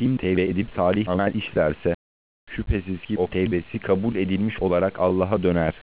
kim tevbe edip salih amel işlerse, şüphesiz ki o tevbesi kabul edilmiş olarak Allah'a döner.